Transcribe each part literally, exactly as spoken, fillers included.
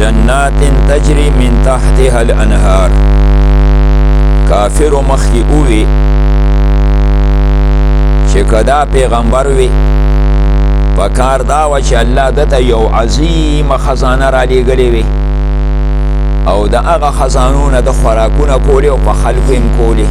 جنات تجری من تحتها الانهار. کافر مخی اوی چه کدا پیغمبر وی پکار داوه چه اللہ دتا یو عظیم خزانه را لیگلی وی او دا اغا خزانون دا خوراکون کولی و پا خلقیم کولی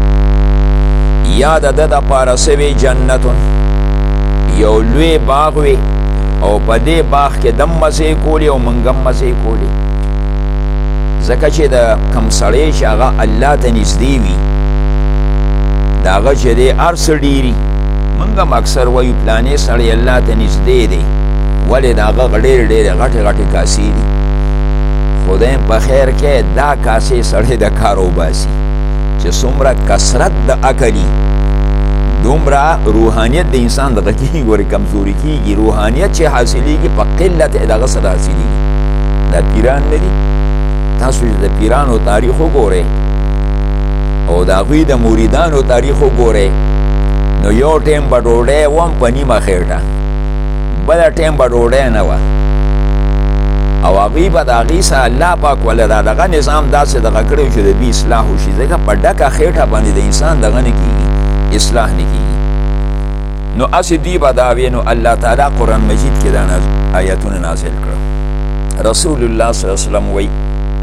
یا دا دا پارسوی جنتون یو لوی باغ وی او پا دی باغ که دم مزی کولی و منگم مزی کولی زکا چه دا کم سڑی چه اغا اللہ تا نزدی وی دا اغا چه دی ارس دیری منگم اکثر وی پلانی سڑی اللہ تا نزدی دی ولی دا اغا غدیر دیر غٹ غٹ کاسی دی خدایم په خیر کې دا کاسې سړی د کار وباسي چې څومره کثرت د عقلي دومره روحانیت د انسان دغه کېږي ګورې کمزوري کېږي روحانیت چې حاصلېږي په قلت دغه سره حاصلېږي دا پیران نه دي تاسو چې د پیرانو تاریخ وګورئ او د هغوی د مریدانو تاریخ وګورئ نو یو ټیم به ډوډۍ وم په نیمه خېټه بله ټیم به ډوډۍ نه وه او هغوی به د هغې سره الله پاک وله دا دغه نظام داسې دغه کړی چې د دوی اصلاح وشي ځکه په ډکه خېټه باندې د انسان دغه نه کېږي اصلاح نه کېږي نو هسې دوی به دا وی نو الله تعالی قرآن مجید کې دا آیتونه نازل کړه رسول الله صلی الله علیه وسلم وی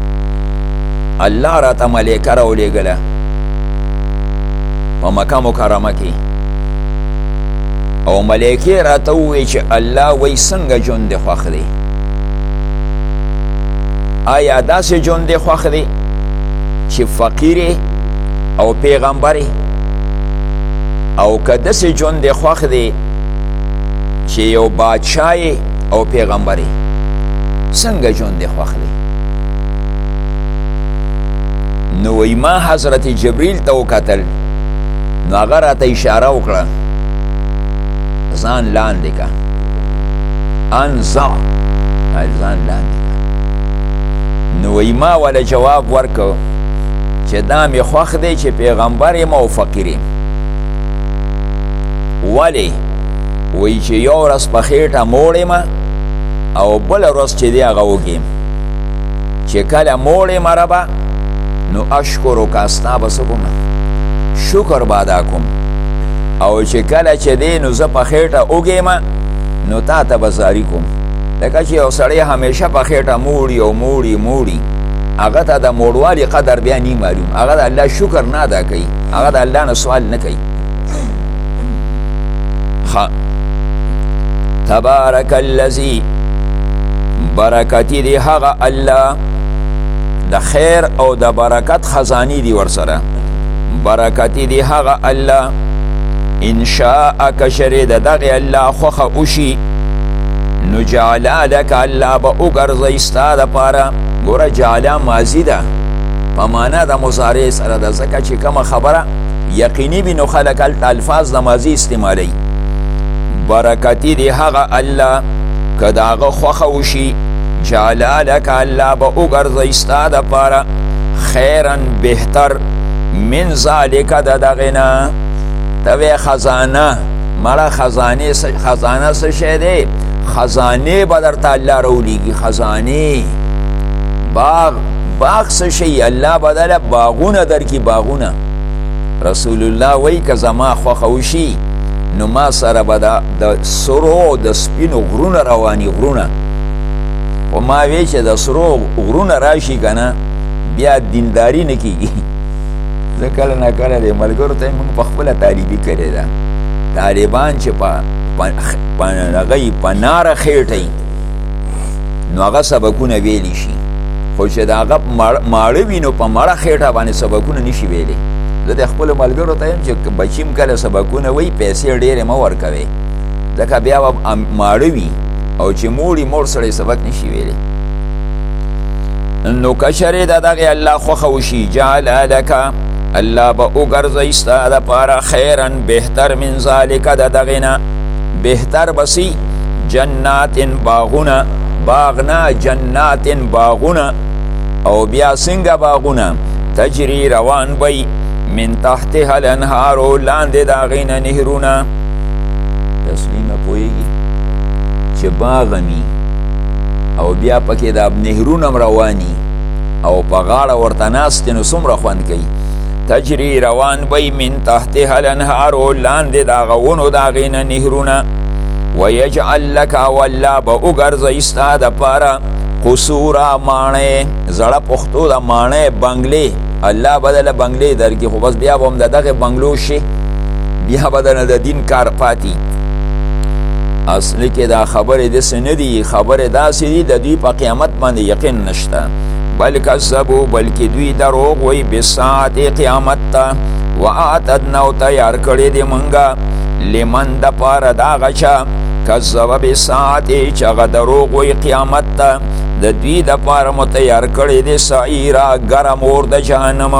الله راته ملیکه راولېږله په مکه مکرمه کې او ملیکې راته ووی چې الله وی څنګه ژوند دې خوښ دی آیا داسې ژوند دې خوښ دی چې فقیر او پیغمبر او که داسې ژوند دې خوښ دی چې یو بادشاه او پیغمبر څنګه ژوند دې خوښ دی نو وی ما حضرت جبریل ته وکتل نو هغه راته اشاره وکړه ځان لاندې که انزع ځان لاندې نو وی ما ولا جواب ورکو چې دا مې خوښ دی چې پیغمبر یم او فقیر یم ولې وی چې یو ورځ په خېټه موړ یم او بله ورځ چې دی هغه وږی یم چې کله موړ یم ربه نو اشکرو که ستا به څه کوم شکر به ادا کوم او چې کله چې دی نو زه په خېټه وږی یم نو تا ته به زاري کوم لکه چې یو سړی همیشه په خېټه موړي او موړي موړي هغه ته د موړوالي قدر بیا نی معلوم هغه د الله شکر نه ادا کوي هغه د الله نه سوال نه کوي تبارک الذی برکتی دی هغه الله د خیر او د برکت خزانی دی ورسره برکتی دی هغه الله انشاء کشری د دغه الله خوخه اوشي نو جعلا لک الله به وګرځي ستا دپاره ګوره جعلا ماضي ده په معنا د مضارع سره ده ځکه چې کومه خبره یقیني وي نو خلک هلته الفاظ د ماضي استعمالوي برکتي دی هغه الله که د هغه خوښه وشي جعلا لک الله به وګرځي ستا دپاره خیرا بهتر من ذالک د دغې نه ته وی خزانه مړه خزانې خزانه څه شی دی خزانه به درته الله راولیږي خزانه باغ باغ څه شی الله بدله باغونه درکړي باغونه رسول الله وایي که زما خوښه وشي نو ما سره به د سرو د سپینو غرونه رواني غرونه خو ما وی چې د سرو غرونه راشي که نه بیا دینداري نه کېږي زه کله نه کله د ملګرو ته موږ په خپله طالبي کړې ده طالبان چې په هغه په ناره خېټئ نو هغه سبکونه ویلی شي خو چې د هغه ماړه وي نو په مړه خېټه باندې سبکونه نشي ویلی زه د خپلو ملګرو ته یم چې بچیم کله سبکونه وایي پیسې ډېرې مه ورکوئ ځکه بیا به ماړه وي او چې موړي موړ سړی سبک نشي ویلی نو که چېرې د دغې الله خوښه وشي جعل لکه الله به وګرځوي ستا دپاره خیرا بهتر من ذالک د دغې نه بهتر بسی جنات باغونه باغ نه جنات باغونه او بیا څنګه باغونه تجری روان بی من تحتها الانهارو لاندې د هغې نه نهرونه تسلیمه پوهېږي چې باغ می او بیا پکې د نهرونه رواني او په غاړه ورته ناست نو څومره خوند کوي. تجری روان وی من تحتها الانهار لاندې د هغه ونو د هغې نه نهرونه. ویجعل لک او الله به وګرځوي ستا دپاره قصورا ماڼۍ، زړه پښتو د ماڼۍ بنګلې، الله به دله بنګلې درکړي، خو بس بیا به هم د دغې بنګلو شي، بیا به دله د دین کار پاتې. اصلي کې دا خبرې داسې نه دي، خبرې داسې دي د دوی په قیامت باندې یقین نشته. بل کذبو بلکې دوی دروغ وی بساعت قیامت ته. واعتدنا او تیار کړی دی مونږه لمن دپاره د هغه چا کذب بساعت چې هغه دروغ وی قیامت ته، د دوی دپاره مو تیار کړی دی سعیره ګرم اور د جهنم.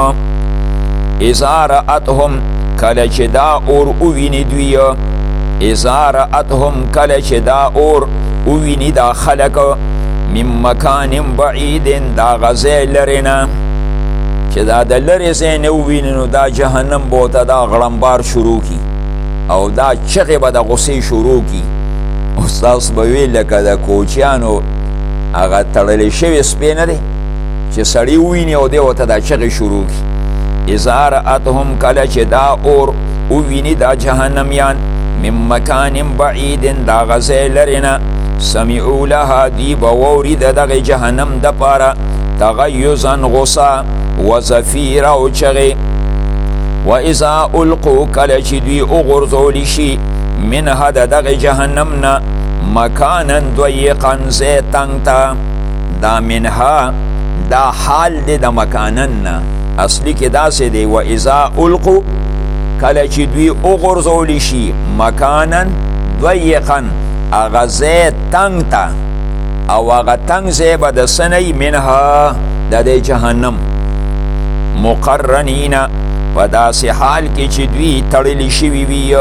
اذا رأتهم کله چې دا اور وویني دوی، اذا رأتهم کله چې دا اور وویني دا خلک من مکان بعید دا غزی لرې نه، چې دا د لرې ځای نه وویني نو دا جهنم به ورته دا غړمبار شروع کي او دا چغې به د غصې شروع کي. استاس به وی لکه د کوچیانو هغه تړلی شوي سپی نه دی چې سړی وویني او دی ورته دا چغې شروع کي. اذا رأتهم کله چې دا اور وویني دا جهنمیان من مکان بعید دا غزی لرې نه، سمعو لها دی به واوري د دغې جهنم دپاره تغیظا غصه و زفیر او چغې. و اذا القو کله چې دوی وغورځولی شي منها د دغې جهنم نه مکانا ضیقا ځای تنګ ته، دا منها دا حال دی د مکانن نه، اصلي کې داسې دی. و اذا القو کله چې دوی وغورځولی شي مکانا ضیقا هغه ځای تنګ ته، او هغه تنګ ځای به د څه نه منها د دې جهنم مقرنین په داسې حال کې چې دوی تړلی شوي وي،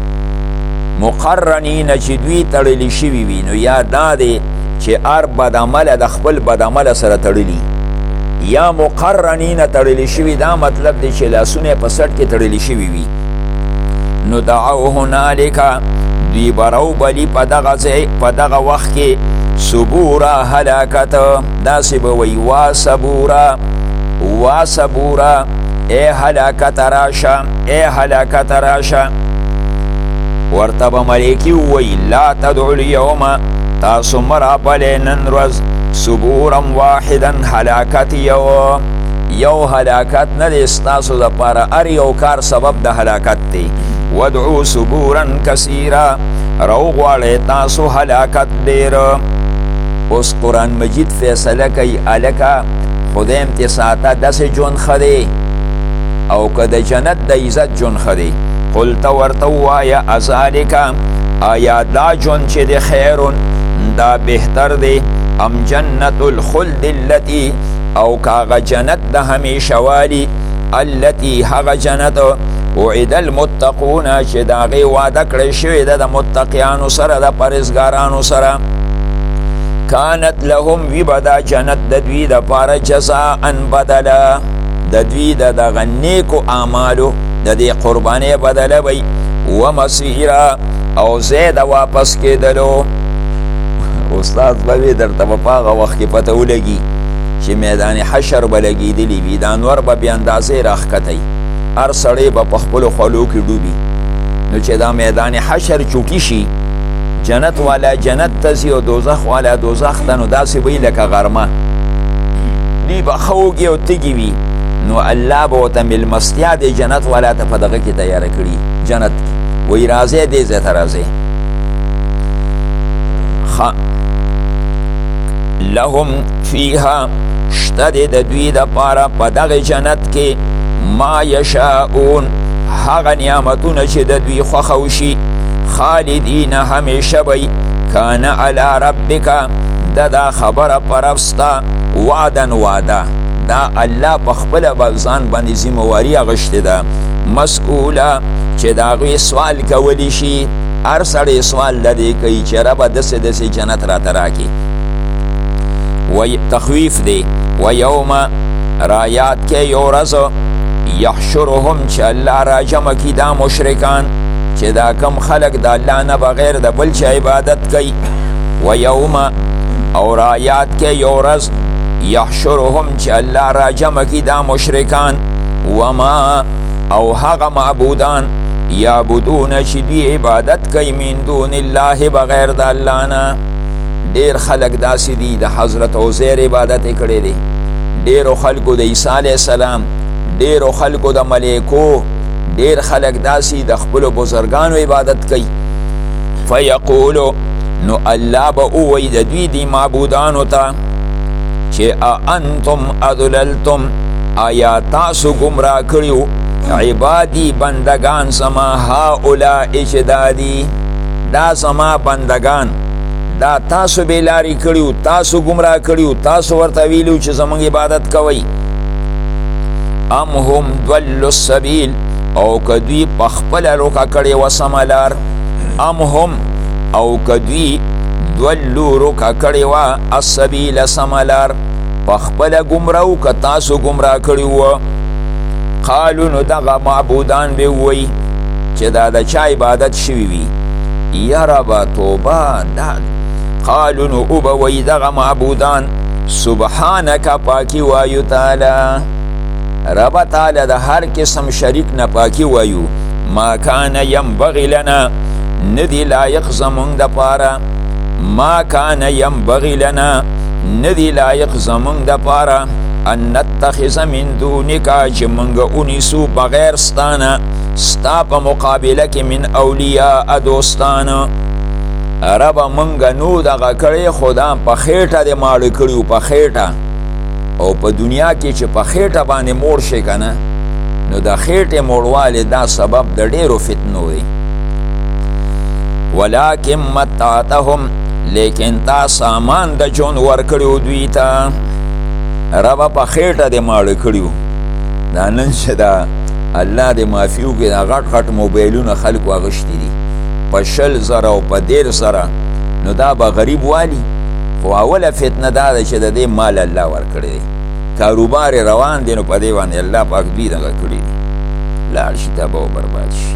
مقرنین چې دوی تړلی شوي وي. نو یا دا دی چې هر بدعمله د خپل بدعمله سره تړلی، یا مقرنین تړلی شوي، دا مطلب دی چې لاسونه په سټ کې تړلی شوي وي. نو دعو هنالک دوی برو بلی په دغه ځای په دغه وخت کې صبورا هلاکت، داسې به وی وا صبورا وا صبورا ای هلاکت راشه ای هلاکت راشه. ورته به ملایکې ووایي لا تدعو الیوم تاسو مه رابلئ نن ورځ صبورا واحدا هلاکت یو یو هلاکت نه دی ستاسو دپاره، هر یو کار سبب د هلاکت دی. ودعو صبورا کثیرا روغواړئ تاسو هلاکت ډېر. اوس قرآن مجید فیصله کوي هلکه خدای م تې ساته داسې ژوند ښه دی او که د جنت د عزت ژوند ښه دی. قل ته ورته ووایه اذالکه آیا دا ژوند چې دی خیرون دا بهتر دی ام جنت الخلد التي او که هغه جنت د همیشه والی التي هغه جنت وعد المتقون چې د هغې واده کړی شوې ده د متقیانو سره د پرهیزګارانو سره. کانت لهم وی به دا جنت د دوی دپاره جزاء بدله، د دوی د دغه نیکو اعمالو د دې قربانۍ بدله وی. و مصیره او ځای د واپس کېدلو. استاد به وی درته به په هغه وخت کې پته ولګي چې میدان حشر به لګېدلي وي، د انور به بې اندازې راښکتی، هر سړی به په خپلو خولو کې ډوبي. نو چې دا میدان حشر چوکي شي، جنت والا جنت ته ځي او دوزخ والا دوزخ ته، نو داسې به وي لکه غرمه، دوی به ښه وږي او تږي وي. نو الله به ورته مېلمستیا د جنت والا ته په دغه کې تیاره کړي جنت کې، وایي راځئ دې ځای ته راځئ. لهم فیها شته دی د دوی دپاره په دغې جنت کې ما یشاءون هغه نعمتونه چې د دوی خوښه وشي، خالدین همیشه بی. کان علی ربک دا دا خبره پر رب ستا وعدن وعده، دا الله په خپله به ځان باندې ذمهواري اخیستې ده. مسئوله چې د هغوی سوال کولی شي، هر سړی سوال د دې کوي چې ربه داسې داسې جنت راته راکړي. و تخویف دی. و یوم رایات کې یو ورځ یحشرهم چې الله را جمع کي دا مشرکان چې دا کم خلق د الله نه بغیر د بل چا عبادت کوي. و یوم او را یاد کې یو ورځ یحشرهم چې الله را جمع کړي دا مشرکان وما او هغه معبودان یعبدون چې دوی عبادت کوي من دون الله بغیر د الله نه. ډېر خلک داسې دي د حضرت عزیر عبادت یې کړی دی، ډېرو خلکو د عیسی علیه السلام، ډېرو خلکو د ملیکو، ډېر خلک داسې د خپلو بزرګانو عبادت کوي. فیقولو نو الله به ووایي د دوی دی معبودانو ته چې اانتم اضللتم آیا تاسو ګمراه کړیو عبادی بندگان زما هؤلاء چې دا دي دا زما بندگان دا تاسو بیلاری کړیو، تاسو ګمراه کړیو، تاسو ورته ویلو چې زمونږ عبادت کوئ. ام هم ضلوا السبیل او که دوی پخپله روکه کړې وه سمه لار. ام هم او که دوی ضلوا روکه کړې وه السبیل سمه لار پخپله ګمراه که تاسو ګمراه کړي وه. قالو نو دغه معبودان به ووایي چې دا د چا عبادت شوي وي. یا ربه توبه دا قالو نو او به وایي دغه معبودان سبحانک پاکي وایو تعالی رب تعالی د هر قسم شریک نه پاکي وایو. ما کان ینبغي لنا ندی لایق زمونږ دپاره، ما کان ینبغي لنا ندی لایق زمونږ دپاره ان نتخذ من دونک چې مونږ ونیسو بغیر ستانه ستا په مقابله کې من اولیاء دوستانه. ربه مونږ نو دغه کړی خو دا په خېټه دې ماړه کړي په خېټه، او په دنیا کې چې په خېټه باندې موړ شي که نه نو د خېټې موړوالی دا سبب د ډېرو فتنو دی. ولکن متعتهم لیکن تا سامان د جون ورکړیو دوی ته. ربه په خېټه دې ماړه کړیو. دا نن چې دا الله دې معافي وکړي دا غټ غټ موبایلونه خلکو اغوښتي دي په شل زره او په دېرش زره، نو دا به غریب والي. خو اوله فتنه دا ده چې د دې مال الله ورکړی دی، کاروبار روان دی، نو په دې باندې الله پاک دوی دغه کړي دي لاړ شي تباه او برباد شي.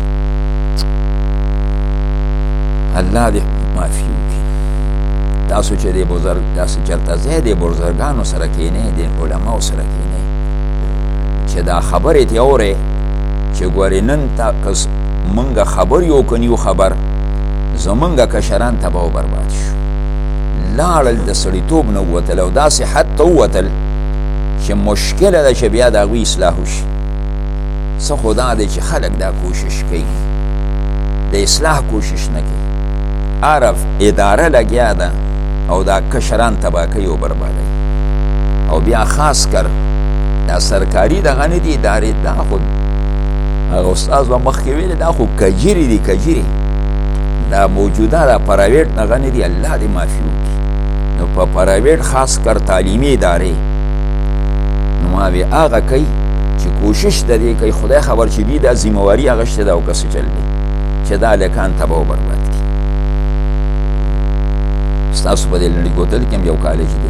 الله دې معافي وکړي. تاسو چې دې بزرګ تاسو چېرته ځئ دې بزرګانو سره کښېنئ، دې علماو سره کښېنئ چې دا خبرې ترې اورئ چې ګورې نن تا که مونږ خبر یو که نیو خبر زمونږ کشران تباه او برباد شو. لاړل د سړیتوب نه ووتل او داسې حد ته ووتل چې مشکله ده چې بیا د هغوی اصلاح وشي. څه خو دا دی چې خلک دا کوشش کوي د اصلاح کوشش نه کوي. عرف اداره لګیا ده او دا کشران تباه کوي او بربادوي. او بیا خاص کر دا سرکاري دغه نه دي ادارې، دا خو هغه استاذ به مخکې ویلې دا خو کجیرې دي کجیرې، دا موجوده دا پرایویټ هغه نه دي. الله دې معافي وکړي. نو په پرایویټ خاص کر تعلیمي ادارې نو ما وی هغه کوي چې کوشش د دې کوي خدای خبر چې دوی دا ذمهواري اخیستې ده او که څه چل دی چې دا هلکان تباه او برباد کړي. ستاسو په دې لنډي کوتل کې هم یو کالج دی،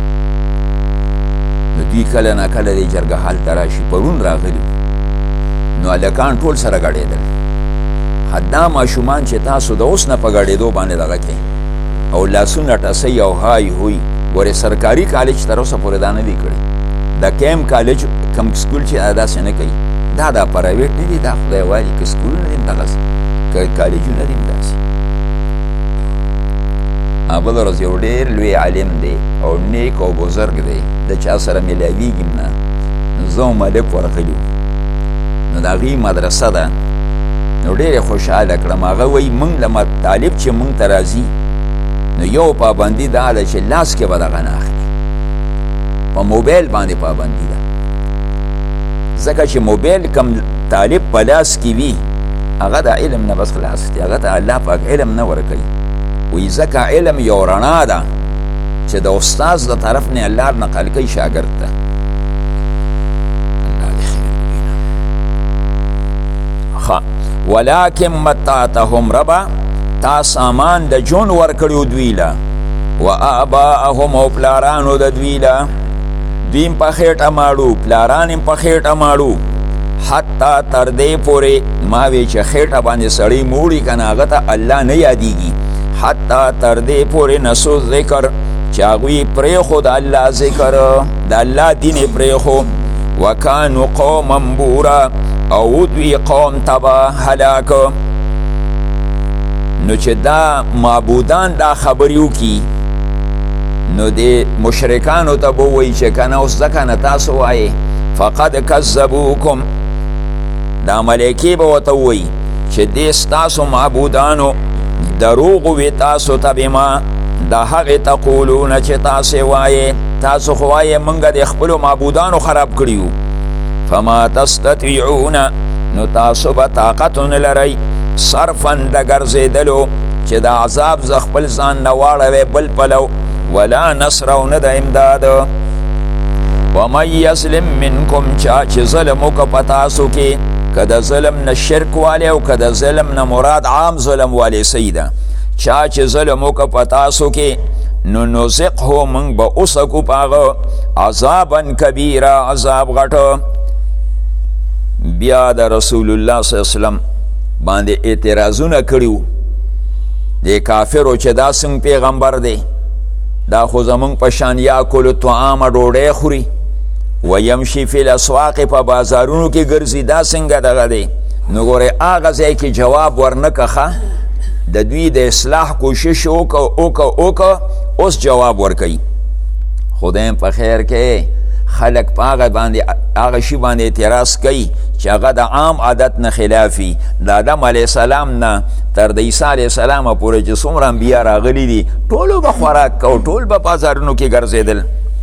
نو دوی کله نه کله دې جرګه حال ته راشي. پرون راغلي نو هلکان ټول سره ګډېدل. دا ماشومان چې تاسو د اوس نه په ګډېدو باندې دغه کوي او لاسونه ټسوي او های هوی، ګورې سرکاري کالج تر اوسه پورې دا نه دي کړي. د کیم کالج کم سکول چې داسې نه کوي، دا دا پرایویټ نه دي، دا خدای والي که سکولونه دي دغسې که کالجونه دي داسې. بله ورځ یو ډېر لوی عالم دی او نیک او بزرګ دی، د چا سره میلاویږم نه، نو زه ملک ورغلي وو، نو د هغوی مدرسه ده، نو ډېرې خوشحاله کړم. هغه وایي موږ له طالب چې موږ ته راځي نو یو پابندي دا ده چې لاس کې به دغه نه اخلي، په موبایل باندې پابندي ده. ځکه چې موبایل کم طالب په لاس کې وي هغه د علم نه بس خلاص دی، هغه ته الله پاک علم نه ورکوي. وایي ځکه علم یو رڼا ده چې د استاذ د طرف نه الله نقل کوي شاګرد ته. ولکن متعتهم ربا تا سامان د جون ورکړیو دوی له و آباءهم او پلارانو د دوی له، دوی په خېټه ماړو پلاران یې په خېټه ماړو، حتی تر دې پورې ما وی چې خېټه باندې سړی موړي که نه هغه ته الله نه یادېږي. حتی تر دې پورې نسو ذکر چې هغوی پرېښو د الله ذکر د الله دین یې پرېښو وکانو قوما بورا او دوی قوم تبا هلاک نو چې دا معبودان دا خبرې وکړي نو د مشرکانو ته به ووایي چې که نه اوس ځکه نه تاسو وایې فقد کذبوکم دا ملایکې به ورته ووایي چې دې ستاسو معبودانو دروغ وي تاسو ته بما دا هغې تقولونه چې تاسې وایې تاسو خو وایې موږ د خپلو معبودانو خراب کړي وو فما تستطیعون نو تاسو به طاقت ونه لرئ صرفا د ګرځېدلو چې د عذاب زه خپل ځان نه واړوئ بل پلو ولا نصر او نه د امداد ومن یظلم منکم چا چې ظلم وکړه په تاسو کې که د ظلم نه شرک والی او که د ظلم نه مراد عام ظلم والی صحیح ده چا چې ظلم وکړه په تاسو کې نو نزقه موږ به اوسکو په هغه عذابا کبیره عذاب غټه بیا د رسول الله صلی الله علیه وسلم باندې اعتراضونه کړي د کافرو چې دا څنګه پیغمبر دی دا خو زمونږ په شان یاکلو طعامه ډوډۍ خوري و یمشي فی الاسواق په بازارونو کې ګرځي دا څنګه دغه دی نو ګورې هغه ځای کې جواب ورنکړه ښه د دوی د اصلاح کوشش وکړه وکړه وکړه اوس جواب ورکوي خدایم په خیر کې خلک په هغه باندې هغه شي باندې اعتراض کوي چې هغه د عام عادت نه خلافي د آدم علیه السلام نه تر د عیسی علیه السلام پورې چې څومره انبیا راغلي دي ټولو به خوراک کو ټول به بازارونو کې ګرځېدل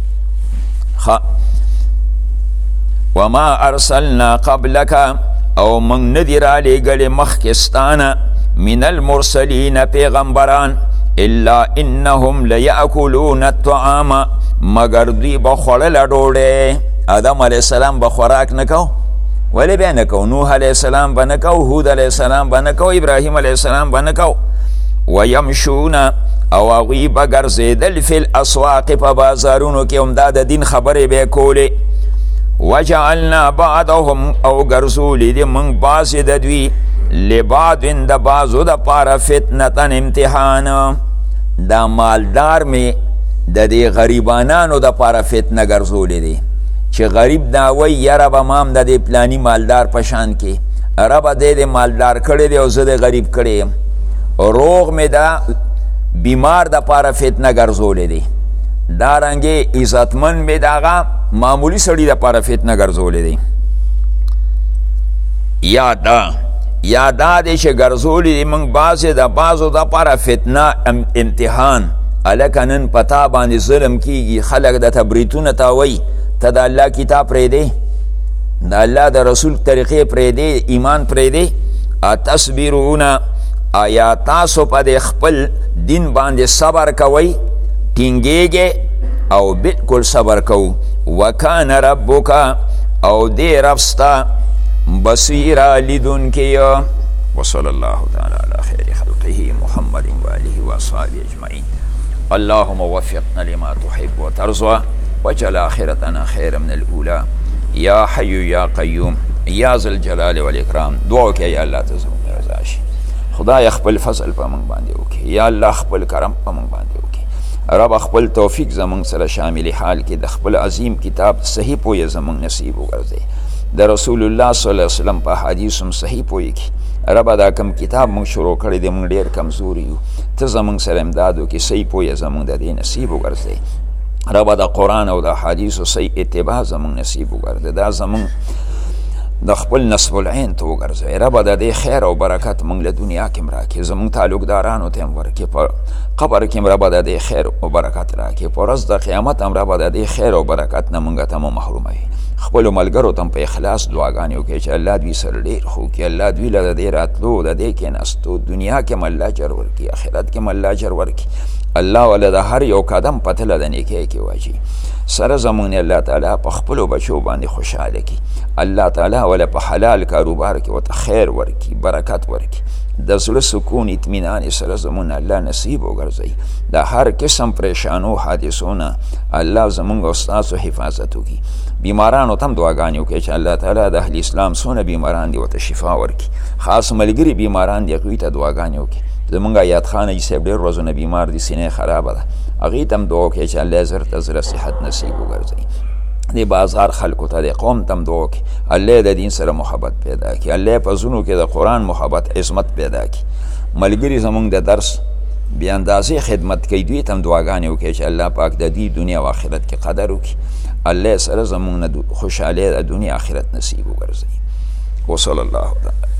وما ارسلنا قبلک او موږ نه دي رالیږلې مخکې ستانه من المرسلین پیغمبران الا انهم لیاکلون الطعام مگر دوی به خوړله ډوډۍ آدم علیه السلام به خوراک نه کو ولی بیا نه کو نوح علیه السلام به نه کو هود علیه السلام به نه کو ابراهیم علیه السلام به نه کو ویمشون او هغوی به ګرځېدل فی الاسواق په بازارونو کې همدا د دین خبرې به یې کولې وجعلنا بعضهم او ګرځولي دي موږ بعضې د دوی لبعض د بعضو دپاره فتنة امتحان دا مالدار مې د دې غریبانانو دپاره فتنه ګرځولې دي چې غریب دا وایي یاره به ما هم د دې پلاني مالدار په شان کې ربه دی د مالدار کړی دی او زه د غریب کړی یم روغ مې دا بیمار دپاره فتنه ګرځولې دی دارنګې عزتمند مې د هغه معمولي سړي دپاره فتنه ګرځولې دی یا دا یا دا دی چې ګرځولې دی موږ بعضې د بعضو دپاره فتنه امتحان هلکه نن په تا باندې ظلم کیږي خلک درته بریتونه تاوی ته د الله کتاب پرېږدې د الله د رسول طریقې پرېږدې ایمان پرېږدې اتصبرونه آیا تاسو په د خپل دین باندې صبر کوئ ټینګېږئ او بالکل صبر کوو وکان ربک او دې رب ستا بصیره لیدونکی وصلی الله تعالی علی خیر خلقه محمد وآله واصحابه اجمعین اللهم وفقنا لما تحب وترضى واجعل آخرتنا خيرا من الأولى يا حي يا قيوم يا ذا الجلال والإكرام دعوك يا الله تزمون رضا شي خدای خپل فضل په موږ باندې وکړي یا الله خپل کرم په موږ باندې وکړي رب خپل توفیق زموږ سره شامل حال کې د خپل عظیم کتاب صحیح پوهه زموږ نصیب وګرځي د رسول الله صلی الله علیه وسلم په حدیث هم صحیح پوهه کې رب دا کم کتاب موږ شروع کړی دی موږ ډېر کمزوري یو ته زموږ سره امداد وکړي صحیح پوهه زموږ د دې نصیب وګرځي رب دا قرآن او دا حدیث صحیح اتباع زموږ نصیب وګرځي دا زموږ د خپل نصب العین ته وګرځوي ربه د دې خیر او برکت موږ له دنیا کې هم راکړي زموږ تعلقدارانو ته هم ورکړي په قبر کې هم ربه د دې خیر او برکت راکړي په ورځ د قیامت هم ربه د دې خیر او برکت نه موږ ته مه محروموي خپلو ملګرو ته هم په اخلاص دعاګانې وکړي چې الله دوی سره ډېر ښه وکړي الله دوی له د دې راتلو د دې کېناستو دنیا کې هم الله اجر ورکړي آخرت کې هم الله اجر ورکړي الله وله د هر یو قدم په تله د نیکۍ کې واچوي سره زمونږ الله تعالی په خپلو بچو باندې خوشحاله کړي الله تعالی وله په حلال کاروبار کې ورته خیر ورکړي برکت ورکړي د زړه سکون اطمینان سره زمونږ الله نصیب وګرځوي د هر قسم پریشانو حادثو نه الله زمونږ او ستاسو حفاظت وکړي بیمارانو ته هم دعاګانې وکړي چې الله تعالی د اهل اسلام څونه بیماران دي ورته شفا ورکړي خاص ملګري بیماران دي هغوی ته دعاګانې وکړي زمونږ آیات خان حاجي صاحب ډېر ورځونه بیمار دي سینې خرابه ده هغې ته هم دعا وکړئ چې الله زر ته زره صحت نصیب وګرځوي. د بازار خلکو ته د قوم ته هم دعا وکړي الله د دین سره محبت پیدا کړي، الله په زړونو کې د قرآن محبت عظمت پیدا کړي. ملګري زمونږ د درس بې اندازې خدمت کوي، دوی ته هم دعاګانې وکړي چې الله پاک د دې دنیا او آخرت کې قدر وکړي، الله سره زمونږ نه خوشحالي د دنیا آخرت نصیب وګرځوي. وصلی الله تعالی